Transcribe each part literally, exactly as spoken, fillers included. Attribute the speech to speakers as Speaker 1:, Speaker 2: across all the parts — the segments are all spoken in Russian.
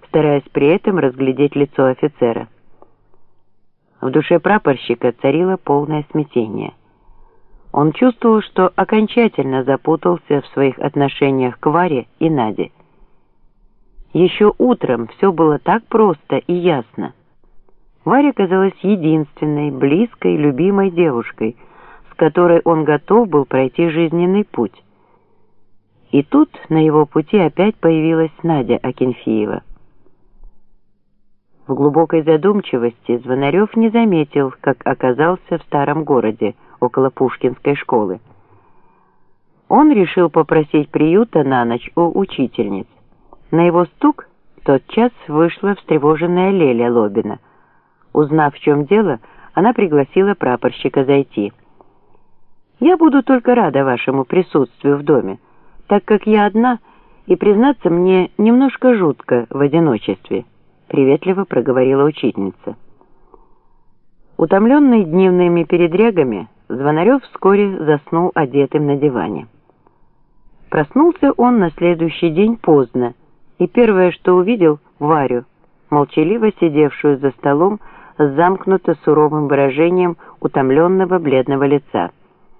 Speaker 1: стараясь при этом разглядеть лицо офицера. В душе прапорщика царило полное смятение. Он чувствовал, что окончательно запутался в своих отношениях к Варе и Наде. Еще утром все было так просто и ясно. Варя казалась единственной, близкой, любимой девушкой, с которой он готов был пройти жизненный путь. И тут на его пути опять появилась Надя Акинфеева. В глубокой задумчивости Звонарев не заметил, как оказался в старом городе, около Пушкинской школы. Он решил попросить приюта на ночь у учительниц. На его стук тотчас вышла встревоженная Леля Лобина. Узнав, в чем дело, она пригласила прапорщика зайти. «Я буду только рада вашему присутствию в доме, так как я одна, и, признаться, мне немножко жутко в одиночестве», — приветливо проговорила учительница. Утомленный дневными передрягами, Звонарев вскоре заснул одетым на диване. Проснулся он на следующий день поздно, и первое, что увидел, Варю, молчаливо сидевшую за столом с замкнуто суровым выражением утомленного бледного лица.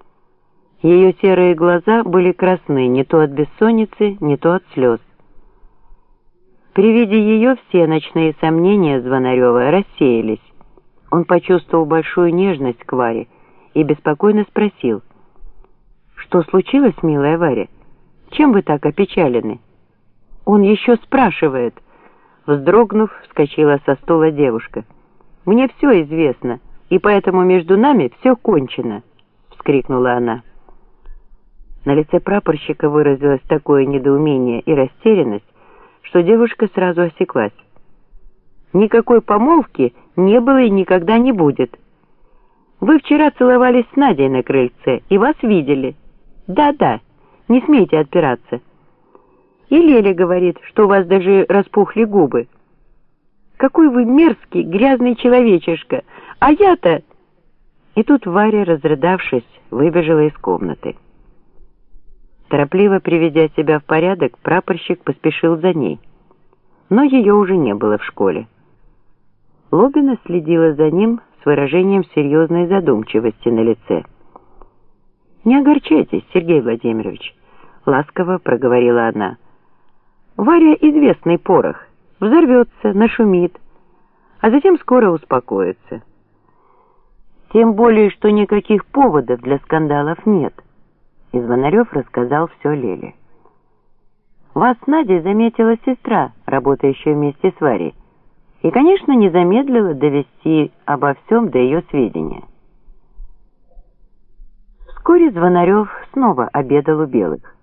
Speaker 1: Ее серые глаза были красны не то от бессонницы, не то от слез. При виде ее все ночные сомнения Звонарева рассеялись. Он почувствовал большую нежность к Варе и беспокойно спросил: «Что случилось, милая Варя? Чем вы так опечалены?» «Он еще спрашивает!» Вздрогнув, вскочила со стула девушка. «Мне все известно, и поэтому между нами все кончено!» — вскрикнула она. На лице прапорщика выразилось такое недоумение и растерянность, что девушка сразу осеклась. «Никакой помолвки не было и никогда не будет. Вы вчера целовались с Надей на крыльце, и вас видели. Да-да, не смейте отпираться. И Леля говорит, что у вас даже распухли губы. Какой вы мерзкий, грязный человечишка, а я-то...» И тут Варя, разрыдавшись, выбежала из комнаты. Торопливо приведя себя в порядок, прапорщик поспешил за ней. Но ее уже не было в школе. Лобина следила за ним с выражением серьезной задумчивости на лице. «Не огорчайтесь, Сергей Владимирович», — ласково проговорила она. «Варя известный порох, взорвется, нашумит, а затем скоро успокоится. Тем более, что никаких поводов для скандалов нет». И Звонарев рассказал все Леле. «Вас с Надей заметила сестра, работающая вместе с Варей, и, конечно, не замедлила довести обо всем до ее сведения». Вскоре Звонарев снова обедал у Белых.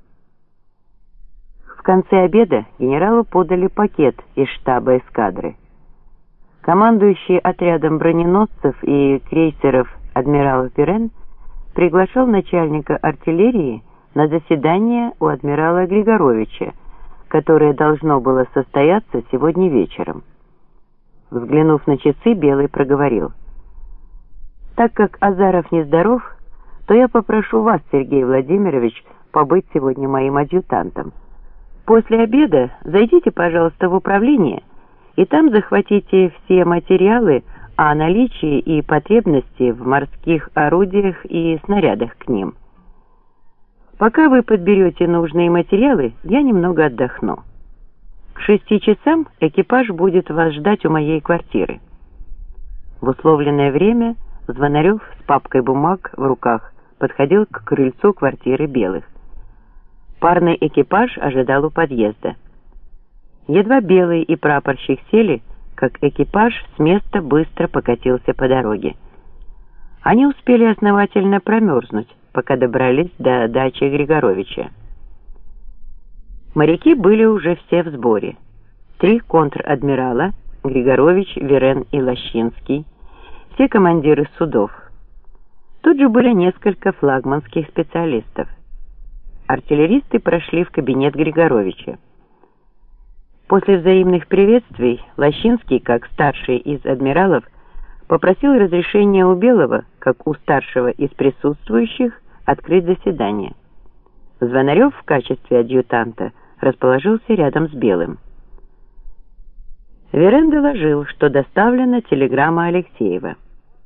Speaker 1: В конце обеда генералу подали пакет из штаба эскадры. Командующий отрядом броненосцев и крейсеров адмирал Пирен приглашал начальника артиллерии на заседание у адмирала Григоровича, которое должно было состояться сегодня вечером. Взглянув на часы, Белый проговорил: «Так как Азаров нездоров, то я попрошу вас, Сергей Владимирович, побыть сегодня моим адъютантом. После обеда зайдите, пожалуйста, в управление, и там захватите все материалы о наличии и потребности в морских орудиях и снарядах к ним. Пока вы подберете нужные материалы, я немного отдохну. К шести часам экипаж будет вас ждать у моей квартиры». В условленное время Звонарев с папкой бумаг в руках подходил к крыльцу квартиры Белых. Парный экипаж ожидал у подъезда. Едва Белый и прапорщик сели, как экипаж с места быстро покатился по дороге. Они успели основательно промерзнуть, пока добрались до дачи Григоровича. Моряки были уже все в сборе. Три контр-адмирала, Григорович, Верен и Лощинский, все командиры судов. Тут же были несколько флагманских специалистов. Артиллеристы прошли в кабинет Григоровича. После взаимных приветствий Лощинский, как старший из адмиралов, попросил разрешения у Белого, как у старшего из присутствующих, открыть заседание. Звонарев в качестве адъютанта расположился рядом с Белым. Верен доложил, что доставлена телеграмма Алексеева.